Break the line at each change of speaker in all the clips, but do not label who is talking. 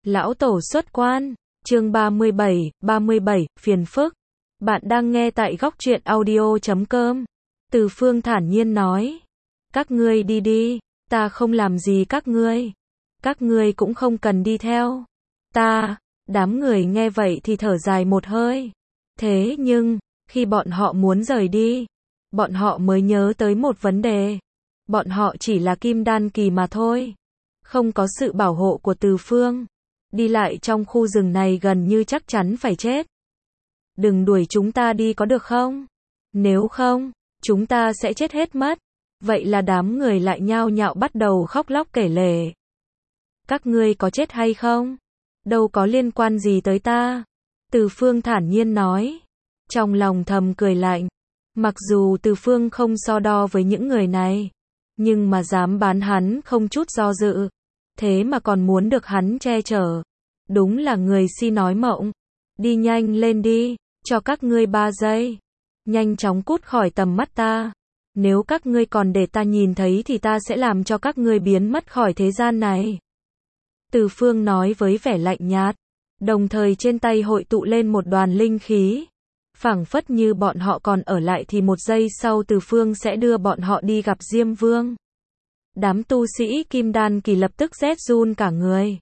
Lão Tổ xuất quan, chương 37, phiền phức. Bạn đang nghe tại góc truyện audio.com. Từ Phương thản nhiên nói. Các ngươi đi đi, ta không làm gì các ngươi. Các ngươi cũng không cần đi theo. Ta, đám người nghe vậy thì thở dài một hơi. Thế nhưng, khi bọn họ muốn rời đi, bọn họ mới nhớ tới một vấn đề. Bọn họ chỉ là kim đan kỳ mà thôi. Không có sự bảo hộ của Từ Phương. Đi lại trong khu rừng này gần như chắc chắn phải chết. Đừng đuổi chúng ta đi có được không? Nếu không, chúng ta sẽ chết hết mất. Vậy là đám người lại nhao nhao bắt đầu khóc lóc kể lể. Các ngươi có chết hay không? Đâu có liên quan gì tới ta. Từ Phương thản nhiên nói. Trong lòng thầm cười lạnh. Mặc dù Từ Phương không so đo với những người này, nhưng mà dám bán hắn không chút do dự. Thế mà còn muốn được hắn che chở. Đúng là người si nói mộng. Đi nhanh lên đi, cho các ngươi 3 giây. Nhanh chóng cút khỏi tầm mắt ta. Nếu các ngươi còn để ta nhìn thấy thì ta sẽ làm cho các ngươi biến mất khỏi thế gian này. Từ Phương nói với vẻ lạnh nhạt, đồng thời trên tay hội tụ lên một đoàn linh khí. Phảng phất như bọn họ còn ở lại thì một giây sau Từ Phương sẽ đưa bọn họ đi gặp Diêm Vương. Đám tu sĩ kim đan kỳ lập tức rét run cả người.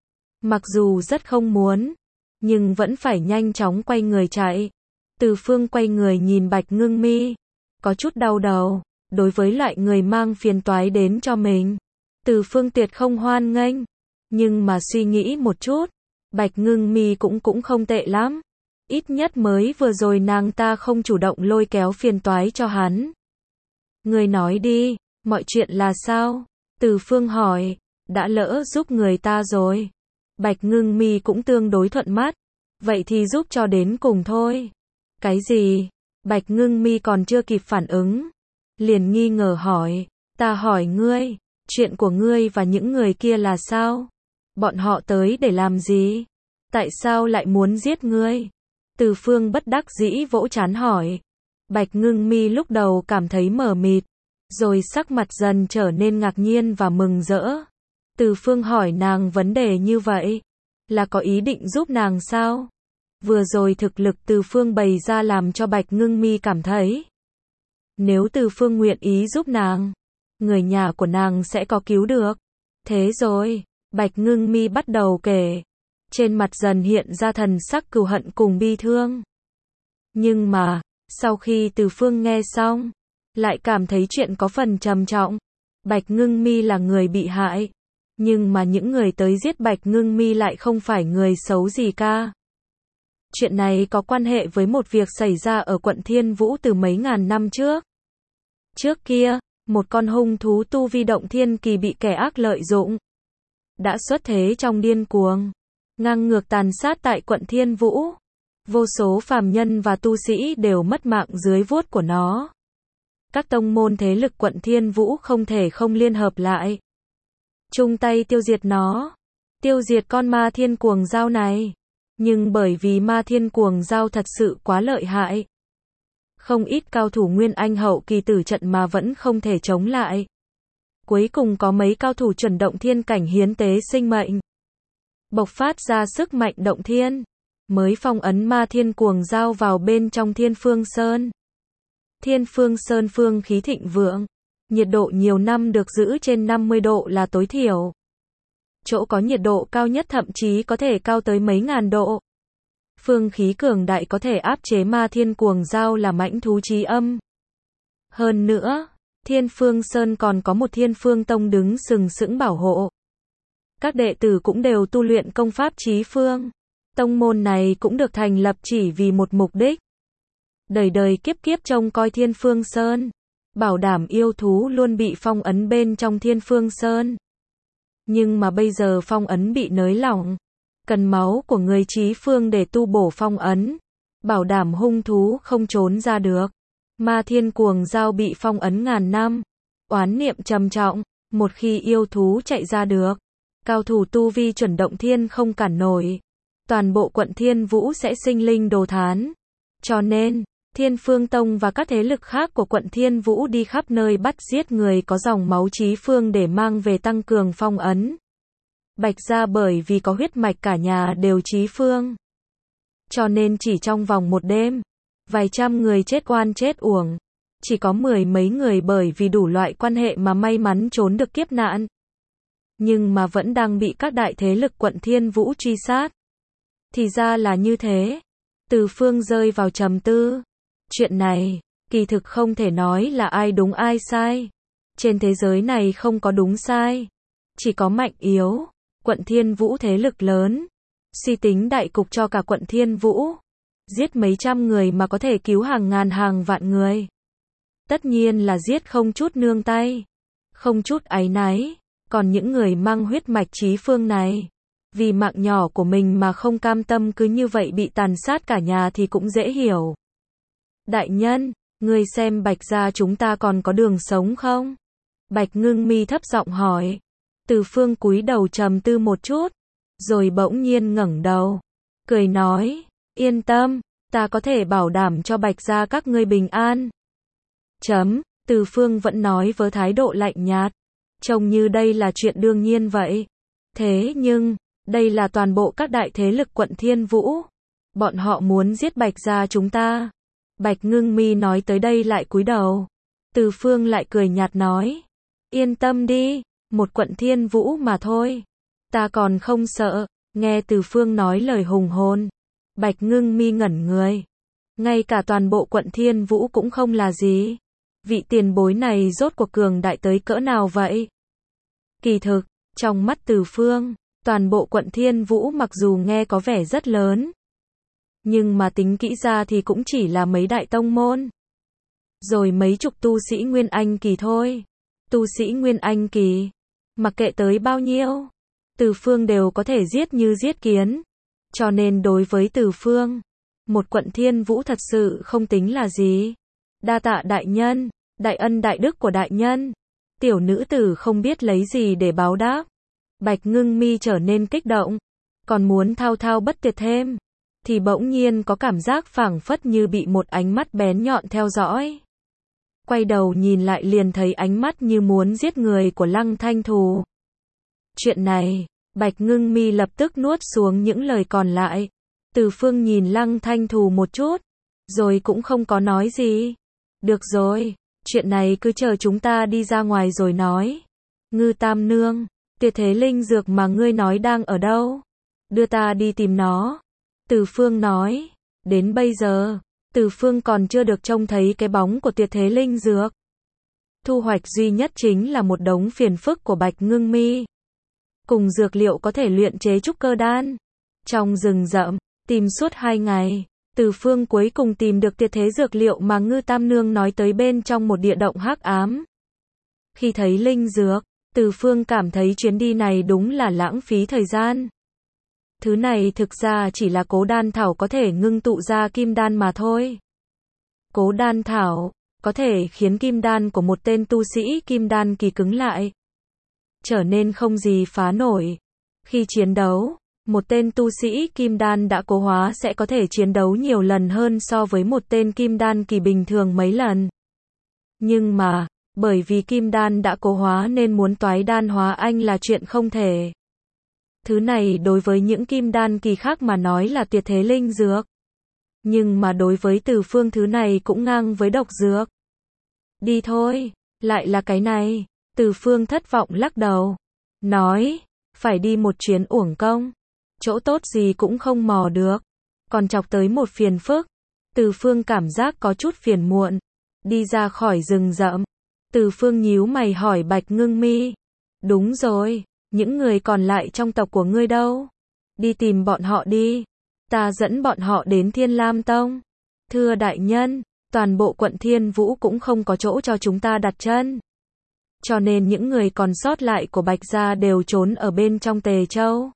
Mặc dù rất không muốn, nhưng vẫn phải nhanh chóng quay người chạy. Từ Phương quay người nhìn Bạch Ngưng Mi, có chút đau đầu. Đối với loại người mang phiền toái đến cho mình, Từ Phương tuyệt không hoan nghênh. Nhưng mà suy nghĩ một chút, Bạch Ngưng Mi cũng không tệ lắm. Ít nhất mới vừa rồi nàng ta không chủ động lôi kéo phiền toái cho hắn. Người nói đi, mọi chuyện là sao? Từ Phương hỏi. Đã lỡ giúp người ta rồi. Bạch Ngưng Mi cũng tương đối thuận mắt. Vậy thì giúp cho đến cùng thôi. Cái gì? Bạch Ngưng Mi còn chưa kịp phản ứng, liền nghi ngờ hỏi. Ta hỏi ngươi, chuyện của ngươi và những người kia là sao? Bọn họ tới để làm gì? Tại sao lại muốn giết ngươi? Từ Phương bất đắc dĩ vỗ trán hỏi. Bạch Ngưng Mi lúc đầu cảm thấy mờ mịt, rồi sắc mặt dần trở nên ngạc nhiên và mừng rỡ. Từ Phương hỏi nàng vấn đề như vậy, là có ý định giúp nàng sao? Vừa rồi thực lực Từ Phương bày ra làm cho Bạch Ngưng Mi cảm thấy, nếu Từ Phương nguyện ý giúp nàng, người nhà của nàng sẽ có cứu được. Thế rồi, Bạch Ngưng Mi bắt đầu kể. Trên mặt dần hiện ra thần sắc cừu hận cùng bi thương. Nhưng mà, sau khi Từ Phương nghe xong, lại cảm thấy chuyện có phần trầm trọng. Bạch Ngưng Mi là người bị hại, nhưng mà những người tới giết Bạch Ngưng Mi lại không phải người xấu gì cả. Chuyện này có quan hệ với một việc xảy ra ở quận Thiên Vũ từ mấy ngàn năm trước. Trước kia, một con hung thú tu vi động thiên kỳ bị kẻ ác lợi dụng, đã xuất thế trong điên cuồng, ngang ngược tàn sát tại quận Thiên Vũ. Vô số phàm nhân và tu sĩ đều mất mạng dưới vuốt của nó. Các tông môn thế lực quận Thiên Vũ không thể không liên hợp lại, chung tay tiêu diệt nó, tiêu diệt con ma thiên cuồng dao này. Nhưng bởi vì ma thiên cuồng dao thật sự quá lợi hại, không ít cao thủ nguyên anh hậu kỳ tử trận mà vẫn không thể chống lại. Cuối cùng có mấy cao thủ chuẩn động thiên cảnh hiến tế sinh mệnh, bộc phát ra sức mạnh động thiên, mới phong ấn ma thiên cuồng dao vào bên trong Thiên Phương Sơn. Thiên Phương Sơn phương khí thịnh vượng, nhiệt độ nhiều năm được giữ trên 50 độ là tối thiểu. Chỗ có nhiệt độ cao nhất thậm chí có thể cao tới mấy ngàn độ. Phương khí cường đại có thể áp chế ma thiên cuồng dao là mãnh thú chí âm. Hơn nữa, Thiên Phương Sơn còn có một Thiên Phương Tông đứng sừng sững bảo hộ. Các đệ tử cũng đều tu luyện công pháp chí phương. Tông môn này cũng được thành lập chỉ vì một mục đích. Đời đời kiếp kiếp trông coi Thiên Phương Sơn, bảo đảm yêu thú luôn bị phong ấn bên trong Thiên Phương Sơn. Nhưng mà bây giờ phong ấn bị nới lỏng, cần máu của người chí phương để tu bổ phong ấn, bảo đảm hung thú không trốn ra được. Ma thiên cuồng dao bị phong ấn ngàn năm, oán niệm trầm trọng, một khi yêu thú chạy ra được, cao thủ tu vi chuẩn động thiên không cản nổi, toàn bộ quận Thiên Vũ sẽ sinh linh đồ thán. Cho nên, Thiên Phương Tông và các thế lực khác của quận Thiên Vũ đi khắp nơi bắt giết người có dòng máu chí phương để mang về tăng cường phong ấn. Bạch gia bởi vì có huyết mạch cả nhà đều chí phương. Cho nên chỉ trong vòng một đêm, vài trăm người chết oan chết uổng. Chỉ có 10 mấy người bởi vì đủ loại quan hệ mà may mắn trốn được kiếp nạn. Nhưng mà vẫn đang bị các đại thế lực quận Thiên Vũ truy sát. Thì ra là như thế. Từ Phương rơi vào trầm tư. Chuyện này, kỳ thực không thể nói là ai đúng ai sai. Trên thế giới này không có đúng sai. Chỉ có mạnh yếu. Quận Thiên Vũ thế lực lớn. Suy tính đại cục cho cả quận Thiên Vũ. Giết mấy trăm người mà có thể cứu hàng ngàn hàng vạn người. Tất nhiên là giết không chút nương tay. Không chút áy náy. Còn những người mang huyết mạch chí phương này, vì mạng nhỏ của mình mà không cam tâm cứ như vậy bị tàn sát cả nhà thì cũng dễ hiểu. Đại nhân, ngươi xem Bạch gia chúng ta còn có đường sống không? Bạch Ngưng Mi thấp giọng hỏi. Từ Phương cúi đầu trầm tư một chút, rồi bỗng nhiên ngẩng đầu, cười nói, yên tâm, ta có thể bảo đảm cho Bạch gia các ngươi bình an. Từ Phương vẫn nói với thái độ lạnh nhạt. Trông như đây là chuyện đương nhiên vậy. Thế nhưng, đây là toàn bộ các đại thế lực quận Thiên Vũ. Bọn họ muốn giết Bạch gia chúng ta. Bạch Ngưng Mi nói tới đây lại cúi đầu. Từ Phương lại cười nhạt nói. Yên tâm đi, một quận Thiên Vũ mà thôi. Ta còn không sợ. Nghe Từ Phương nói lời hùng hồn. Bạch Ngưng Mi ngẩn người. Ngay cả toàn bộ quận Thiên Vũ cũng không là gì. Vị tiền bối này rốt cuộc cường đại tới cỡ nào vậy? Kỳ thực, trong mắt Từ Phương, toàn bộ quận Thiên Vũ mặc dù nghe có vẻ rất lớn, nhưng mà tính kỹ ra thì cũng chỉ là mấy đại tông môn. Rồi mấy chục tu sĩ Nguyên Anh kỳ thôi. Tu sĩ Nguyên Anh kỳ, mặc kệ tới bao nhiêu, Từ Phương đều có thể giết như giết kiến. Cho nên đối với Từ Phương, một quận Thiên Vũ thật sự không tính là gì. Đa tạ đại nhân, đại ân đại đức của đại nhân. Tiểu nữ tử không biết lấy gì để báo đáp. Bạch Ngưng Mi trở nên kích động, còn muốn thao thao bất tuyệt thêm, thì bỗng nhiên có cảm giác phảng phất như bị một ánh mắt bén nhọn theo dõi. Quay đầu nhìn lại liền thấy ánh mắt như muốn giết người của Lăng Thanh Thù. Chuyện này, Bạch Ngưng Mi lập tức nuốt xuống những lời còn lại. Từ Phương nhìn Lăng Thanh Thù một chút, rồi cũng không có nói gì. Được rồi, chuyện này cứ chờ chúng ta đi ra ngoài rồi nói. Ngư Tam Nương, tuyệt thế linh dược mà ngươi nói đang ở đâu? Đưa ta đi tìm nó. Từ Phương nói. Đến bây giờ, Từ Phương còn chưa được trông thấy cái bóng của tuyệt thế linh dược. Thu hoạch duy nhất chính là một đống phiền phức của Bạch Ngưng Mi. Cùng dược liệu có thể luyện chế trúc cơ đan. Trong rừng rậm, tìm suốt 2 ngày. Từ Phương cuối cùng tìm được tuyệt thế dược liệu mà Ngư Tam Nương nói tới bên trong một địa động hắc ám. Khi thấy linh dược, Từ Phương cảm thấy chuyến đi này đúng là lãng phí thời gian. Thứ này thực ra chỉ là cố đan thảo có thể ngưng tụ ra kim đan mà thôi. Cố đan thảo có thể khiến kim đan của một tên tu sĩ kim đan kỳ cứng lại, trở nên không gì phá nổi. Khi chiến đấu, một tên tu sĩ kim đan đã cố hóa sẽ có thể chiến đấu nhiều lần hơn so với một tên kim đan kỳ bình thường mấy lần. Nhưng mà, bởi vì kim đan đã cố hóa nên muốn toái đan hóa anh là chuyện không thể. Thứ này đối với những kim đan kỳ khác mà nói là tuyệt thế linh dược. Nhưng mà đối với Từ Phương thứ này cũng ngang với độc dược. Đi thôi, lại là cái này. Từ Phương thất vọng lắc đầu. Nói, phải đi một chuyến uổng công. Chỗ tốt gì cũng không mò được. Còn chọc tới một phiền phức. Từ Phương cảm giác có chút phiền muộn. Đi ra khỏi rừng rậm. Từ Phương nhíu mày hỏi Bạch Ngưng Mi. Đúng rồi, những người còn lại trong tộc của ngươi đâu? Đi tìm bọn họ đi. Ta dẫn bọn họ đến Thiên Lam Tông. Thưa đại nhân, toàn bộ quận Thiên Vũ cũng không có chỗ cho chúng ta đặt chân. Cho nên những người còn sót lại của Bạch gia đều trốn ở bên trong Tề Châu.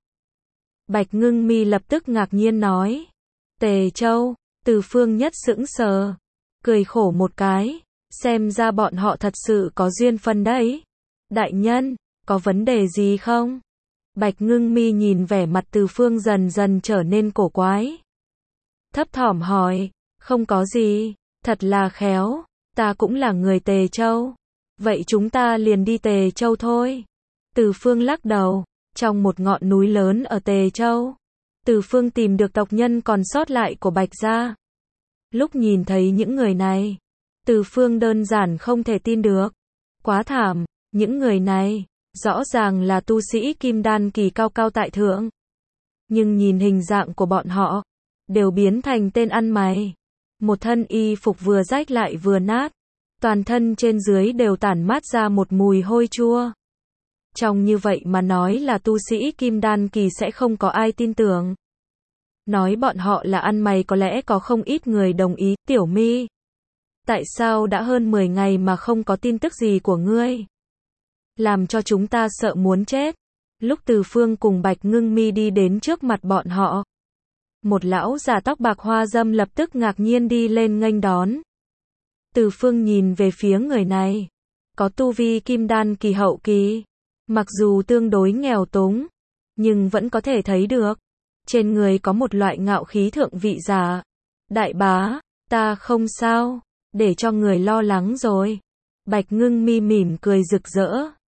Bạch Ngưng Mi lập tức ngạc nhiên nói. Tề Châu, Từ Phương nhất sững sờ. Cười khổ một cái. Xem ra bọn họ thật sự có duyên phân đấy. Đại nhân, có vấn đề gì không? Bạch Ngưng Mi nhìn vẻ mặt Từ Phương dần dần trở nên cổ quái. Thấp thỏm hỏi. Không có gì, thật là khéo. Ta cũng là người Tề Châu. Vậy chúng ta liền đi Tề Châu thôi. Từ Phương lắc đầu. Trong một ngọn núi lớn ở Tề Châu, Từ Phương tìm được tộc nhân còn sót lại của Bạch gia. Lúc nhìn thấy những người này, Từ Phương đơn giản không thể tin được. Quá thảm, những người này, rõ ràng là tu sĩ kim đan kỳ cao cao tại thượng. Nhưng nhìn hình dạng của bọn họ, đều biến thành tên ăn mày. Một thân y phục vừa rách lại vừa nát, toàn thân trên dưới đều tản mát ra một mùi hôi chua. Trong như vậy mà nói là tu sĩ kim đan kỳ sẽ không có ai tin tưởng. Nói bọn họ là ăn mày có lẽ có không ít người đồng ý. Tiểu My, tại sao đã hơn 10 ngày mà không có tin tức gì của ngươi? Làm cho chúng ta sợ muốn chết. Lúc Từ Phương cùng Bạch Ngưng Mi đi đến trước mặt bọn họ, một lão già tóc bạc hoa dâm lập tức ngạc nhiên đi lên nghênh đón. Từ Phương nhìn về phía người này, có tu vi kim đan kỳ hậu kỳ, mặc dù tương đối nghèo túng, nhưng vẫn có thể thấy được, trên người có một loại ngạo khí thượng vị giả. Đại bá, ta không sao, để cho người lo lắng rồi. Bạch Ngưng Mi mỉm cười rực rỡ,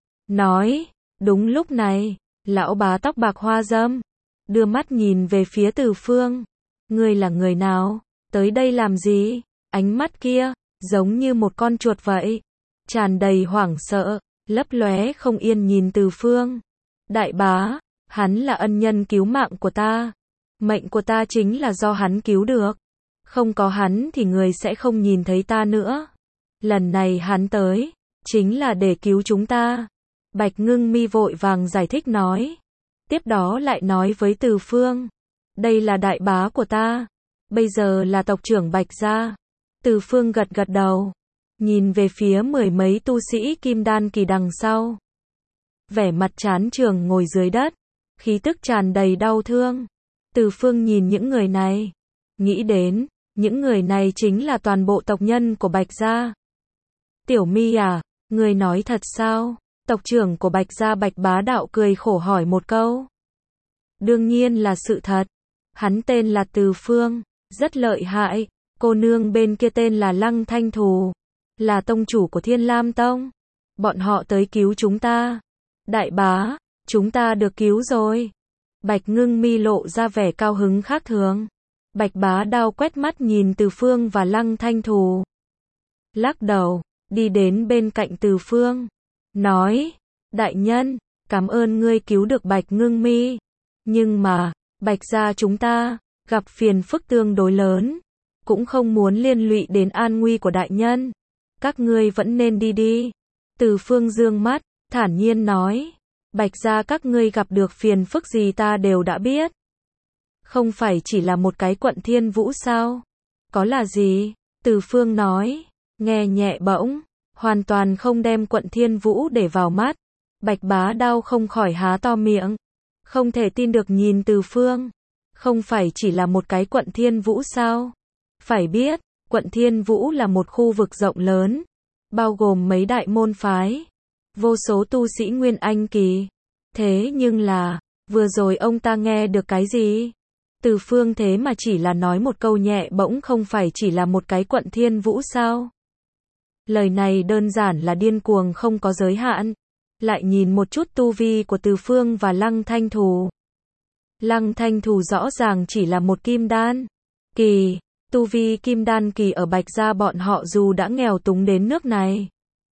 nói. Đúng lúc này, lão bá tóc bạc hoa dâm đưa mắt nhìn về phía Từ Phương. Ngươi là người nào? Tới đây làm gì? Ánh mắt kia, giống như một con chuột vậy, tràn đầy hoảng sợ, lấp lóe không yên nhìn Từ Phương. Đại bá, hắn là ân nhân cứu mạng của ta. Mệnh của ta chính là do hắn cứu được. Không có hắn thì người sẽ không nhìn thấy ta nữa. Lần này hắn tới, chính là để cứu chúng ta. Bạch Ngưng Mi vội vàng giải thích nói. Tiếp đó lại nói với Từ Phương. Đây là đại bá của ta. Bây giờ là tộc trưởng Bạch gia. Từ Phương gật gật đầu. Nhìn về phía mười mấy tu sĩ kim đan kỳ đằng sau. Vẻ mặt chán trường ngồi dưới đất. Khí tức tràn đầy đau thương. Từ Phương nhìn những người này. Nghĩ đến, những người này chính là toàn bộ tộc nhân của Bạch gia. Tiểu My à, người nói thật sao? Tộc trưởng của Bạch gia Bạch Bá Đạo cười khổ hỏi một câu. Đương nhiên là sự thật. Hắn tên là Từ Phương, rất lợi hại. Cô nương bên kia tên là Lăng Thanh Thù, là tông chủ của Thiên Lam Tông. Bọn họ tới cứu chúng ta. Đại bá, chúng ta được cứu rồi. Bạch Ngưng Mi lộ ra vẻ cao hứng khác thường. Bạch Bá Đạo quét mắt nhìn Từ Phương và Lăng Thanh Thù. Lắc đầu, đi đến bên cạnh Từ Phương. Nói, đại nhân, cảm ơn ngươi cứu được Bạch Ngưng Mi. Nhưng mà, Bạch gia chúng ta, gặp phiền phức tương đối lớn. Cũng không muốn liên lụy đến an nguy của đại nhân. Các ngươi vẫn nên đi đi. Từ Phương dương mắt, thản nhiên nói. Bạch gia các ngươi gặp được phiền phức gì ta đều đã biết. Không phải chỉ là một cái quận Thiên Vũ sao? Có là gì? Từ Phương nói, nghe nhẹ bỗng, hoàn toàn không đem quận Thiên Vũ để vào mắt. Bạch Bá Đạo không khỏi há to miệng. Không thể tin được nhìn Từ Phương. Không phải chỉ là một cái quận Thiên Vũ sao? Phải biết, quận Thiên Vũ là một khu vực rộng lớn, bao gồm mấy đại môn phái, vô số tu sĩ Nguyên Anh kỳ. Thế nhưng là, vừa rồi ông ta nghe được cái gì? Từ Phương thế mà chỉ là nói một câu nhẹ bỗng không phải chỉ là một cái quận Thiên Vũ sao? Lời này đơn giản là điên cuồng không có giới hạn. Lại nhìn một chút tu vi của Từ Phương và Lăng Thanh Thù. Lăng Thanh Thù rõ ràng chỉ là một kim đan kỳ. Tu vi kim đan kỳ ở Bạch gia bọn họ dù đã nghèo túng đến nước này.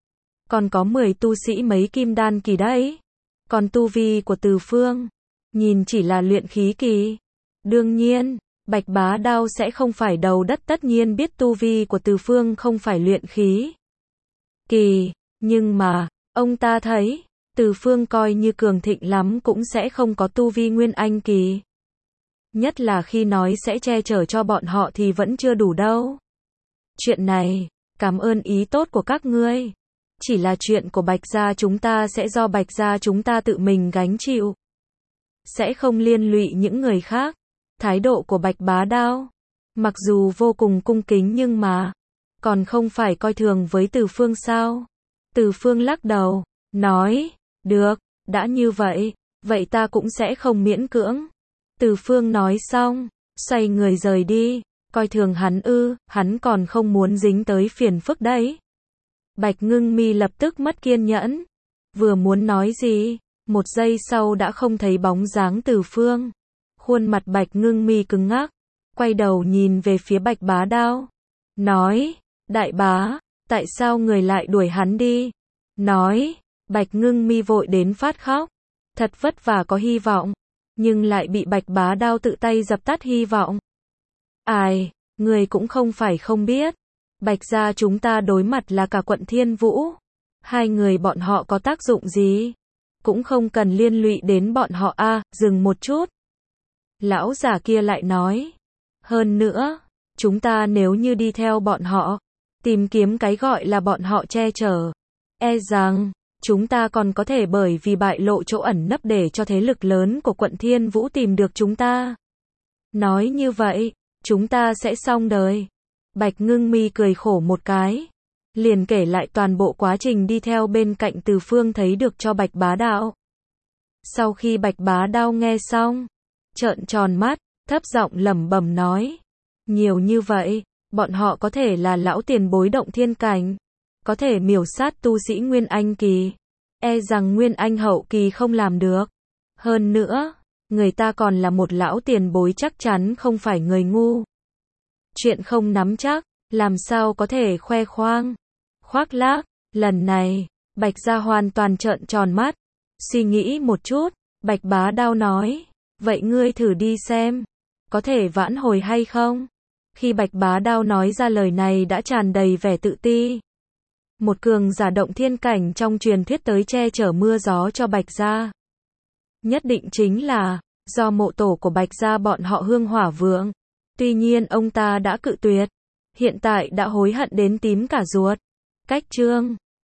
Còn có 10 tu sĩ mấy kim đan kỳ đấy. Còn tu vi của Từ Phương, nhìn chỉ là luyện khí kỳ. Đương nhiên, Bạch Bá Đạo sẽ không phải đầu đất tất nhiên biết tu vi của Từ Phương không phải luyện khí kỳ. Nhưng mà, ông ta thấy, Từ Phương coi như cường thịnh lắm cũng sẽ không có tu vi Nguyên Anh kỳ. Nhất là khi nói sẽ che chở cho bọn họ thì vẫn chưa đủ đâu. Chuyện này, cảm ơn ý tốt của các ngươi. Chỉ là chuyện của Bạch gia chúng ta sẽ do Bạch gia chúng ta tự mình gánh chịu. Sẽ không liên lụy những người khác. Thái độ của Bạch Bá Đạo, mặc dù vô cùng cung kính nhưng mà, còn không phải coi thường với Từ Phương sao? Từ Phương lắc đầu, nói, được, đã như vậy, vậy ta cũng sẽ không miễn cưỡng. Từ Phương nói xong, xoay người rời đi, coi thường hắn ư, hắn còn không muốn dính tới phiền phức đấy. Bạch Ngưng Mi lập tức mất kiên nhẫn, vừa muốn nói gì, Một giây sau đã không thấy bóng dáng Từ Phương. Khuôn mặt Bạch Ngưng Mi cứng ngắc, quay đầu nhìn về phía Bạch Bá Đao. Nói, đại bá, tại sao người lại đuổi hắn đi? Nói, Bạch Ngưng Mi vội đến phát khóc. Thật vất vả có hy vọng, nhưng lại bị Bạch Bá Đao tự tay dập tắt hy vọng. Ai, người cũng không phải không biết. Bạch gia chúng ta đối mặt là cả quận Thiên Vũ. Hai người bọn họ có tác dụng gì? Cũng không cần liên lụy đến bọn họ a. Dừng một chút. Lão già kia lại nói. Hơn nữa, chúng ta nếu như đi theo bọn họ, tìm kiếm cái gọi là bọn họ che chở, e rằng, chúng ta còn có thể bởi vì bại lộ chỗ ẩn nấp để cho thế lực lớn của quận Thiên Vũ tìm được chúng ta. Nói như vậy, chúng ta sẽ xong đời. Bạch Ngưng Mi cười khổ một cái, liền kể lại toàn bộ quá trình đi theo bên cạnh Từ Phương thấy được cho Bạch Bá Đao. Sau khi Bạch Bá Đao nghe xong, trợn tròn mắt, thấp giọng lẩm bẩm nói. Nhiều như vậy, bọn họ có thể là lão tiền bối động thiên cảnh, có thể miểu sát tu sĩ Nguyên Anh kỳ, e rằng Nguyên Anh hậu kỳ không làm được. Hơn nữa, người ta còn là một lão tiền bối chắc chắn không phải người ngu. Chuyện không nắm chắc, làm sao có thể khoe khoang, khoác lác. Lần này, Bạch gia hoàn toàn trợn tròn mắt, suy nghĩ một chút, Bạch Bá Đao nói, vậy ngươi thử đi xem, có thể vãn hồi hay không? Khi Bạch Bá Đao nói ra lời này đã tràn đầy vẻ tự ti. Một cường giả động thiên cảnh trong truyền thuyết tới che chở mưa gió cho Bạch gia. Nhất định chính là, do mộ tổ của Bạch gia bọn họ Hương Hỏa Vượng. Tuy nhiên ông ta đã cự tuyệt, hiện tại đã hối hận đến tím cả ruột. Cách chương